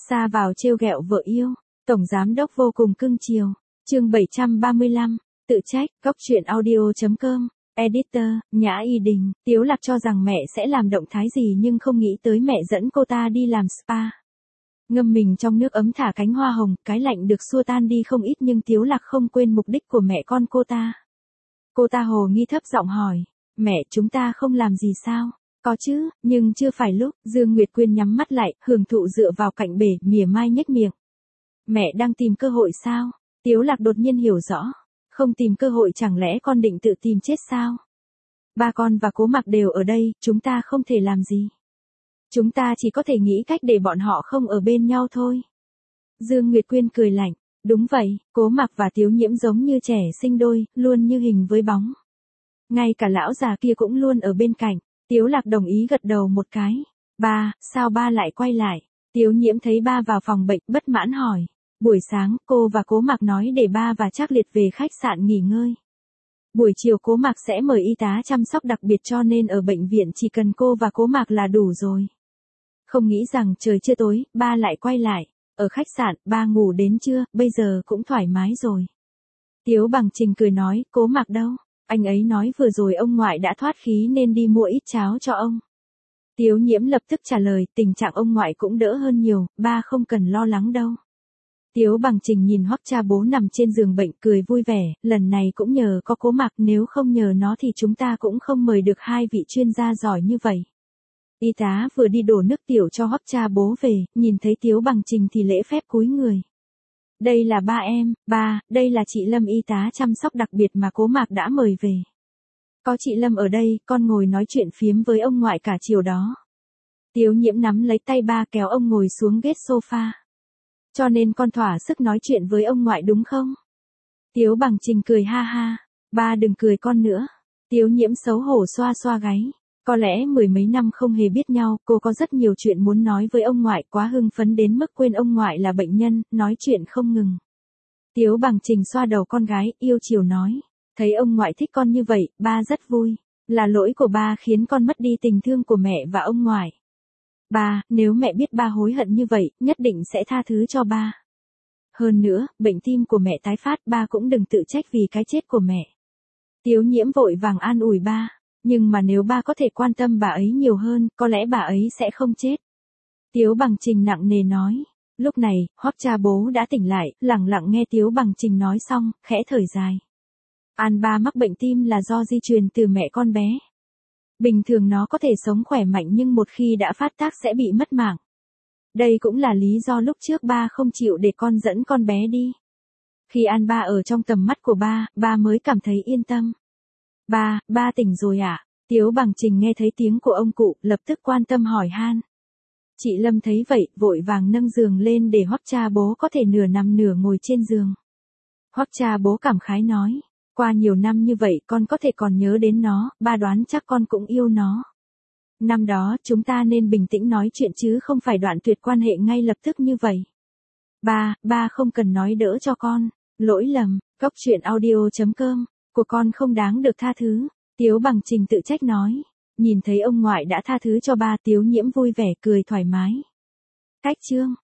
Ra vào trêu ghẹo vợ yêu, tổng giám đốc vô cùng cưng chiều. Chương 735, tự trách, góc truyện audio.com, editor, Nhã Y Đình. Tiếu Lạc cho rằng mẹ sẽ làm động thái gì nhưng không nghĩ tới mẹ dẫn cô ta đi làm spa. Ngâm mình trong nước ấm thả cánh hoa hồng, cái lạnh được xua tan đi không ít nhưng Tiếu Lạc không quên mục đích của mẹ con cô ta. Cô ta hồ nghi thấp giọng hỏi, mẹ chúng ta không làm gì sao? Có chứ, nhưng chưa phải lúc. Dương Nguyệt Quyên nhắm mắt lại, hưởng thụ dựa vào cạnh bể, mỉa mai nhếch miệng. Mẹ đang tìm cơ hội sao? Tiếu Lạc đột nhiên hiểu rõ. Không tìm cơ hội chẳng lẽ con định tự tìm chết sao? Ba con và Cố Mặc đều ở đây, chúng ta không thể làm gì. Chúng ta chỉ có thể nghĩ cách để bọn họ không ở bên nhau thôi. Dương Nguyệt Quyên cười lạnh. Đúng vậy, Cố Mặc và Tiếu Nhiễm giống như trẻ sinh đôi, luôn như hình với bóng. Ngay cả lão già kia cũng luôn ở bên cạnh. Tiếu Lạc đồng ý gật đầu một cái. Ba, sao ba lại quay lại? Tiếu Nhiễm thấy ba vào phòng bệnh, bất mãn hỏi. Buổi sáng, cô và Cố Mặc nói để ba và Trác Liệt về khách sạn nghỉ ngơi. Buổi chiều Cố Mặc sẽ mời y tá chăm sóc đặc biệt cho nên ở bệnh viện chỉ cần cô và Cố Mặc là đủ rồi. Không nghĩ rằng trời chưa tối, ba lại quay lại. Ở khách sạn, ba ngủ đến trưa, bây giờ cũng thoải mái rồi. Tiếu Bằng Trình cười nói, Cố Mặc đâu? Anh ấy nói vừa rồi ông ngoại đã thoát khí nên đi mua ít cháo cho ông. Tiếu Nhiễm lập tức trả lời, tình trạng ông ngoại cũng đỡ hơn nhiều, ba không cần lo lắng đâu. Tiếu Bằng Trình nhìn Hoắc cha bố nằm trên giường bệnh cười vui vẻ, lần này cũng nhờ có Cố Mặc, nếu không nhờ nó thì chúng ta cũng không mời được hai vị chuyên gia giỏi như vậy. Y tá vừa đi đổ nước tiểu cho Hoắc cha bố về, nhìn thấy Tiếu Bằng Trình thì lễ phép cúi người. Đây là ba em, ba, đây là chị Lâm y tá chăm sóc đặc biệt mà Cố Mặc đã mời về. Có chị Lâm ở đây, con ngồi nói chuyện phiếm với ông ngoại cả chiều đó. Tiếu Nhiễm nắm lấy tay ba kéo ông ngồi xuống ghế sofa. Cho nên con thỏa sức nói chuyện với ông ngoại đúng không? Tiếu Bằng Trình cười ha ha, ba đừng cười con nữa. Tiếu Nhiễm xấu hổ xoa xoa gáy. Có lẽ mười mấy năm không hề biết nhau, cô có rất nhiều chuyện muốn nói với ông ngoại, quá hưng phấn đến mức quên ông ngoại là bệnh nhân, nói chuyện không ngừng. Tiếu Bằng Trình xoa đầu con gái, yêu chiều nói, thấy ông ngoại thích con như vậy, ba rất vui. Là lỗi của ba khiến con mất đi tình thương của mẹ và ông ngoại. Ba, nếu mẹ biết ba hối hận như vậy, nhất định sẽ tha thứ cho ba. Hơn nữa, bệnh tim của mẹ tái phát, ba cũng đừng tự trách vì cái chết của mẹ. Tiếu Nhiễm vội vàng an ủi ba. Nhưng mà nếu ba có thể quan tâm bà ấy nhiều hơn, có lẽ bà ấy sẽ không chết. Tiếu Bằng Trình nặng nề nói. Lúc này, Hoắc cha bố đã tỉnh lại, lặng lặng nghe Tiếu Bằng Trình nói xong, khẽ thở dài. An ba mắc bệnh tim là do di truyền từ mẹ con bé. Bình thường nó có thể sống khỏe mạnh nhưng một khi đã phát tác sẽ bị mất mạng. Đây cũng là lý do lúc trước ba không chịu để con dẫn con bé đi. Khi An ba ở trong tầm mắt của ba mới cảm thấy yên tâm. Ba tỉnh rồi à? Tiếu Bằng Trình nghe thấy tiếng của ông cụ, lập tức quan tâm hỏi han. Chị Lâm thấy vậy, vội vàng nâng giường lên để Hoắc cha bố có thể nửa nằm nửa ngồi trên giường. Hoắc cha bố cảm khái nói, qua nhiều năm như vậy con có thể còn nhớ đến nó, ba đoán chắc con cũng yêu nó. Năm đó chúng ta nên bình tĩnh nói chuyện chứ không phải đoạn tuyệt quan hệ ngay lập tức như vậy. Ba không cần nói đỡ cho con, lỗi lầm, góc truyện audio.com. Của con không đáng được tha thứ, Tiếu Bằng Trình tự trách nói. Nhìn thấy ông ngoại đã tha thứ cho ba, Tiếu Nhiễm vui vẻ cười thoải mái. Cách chương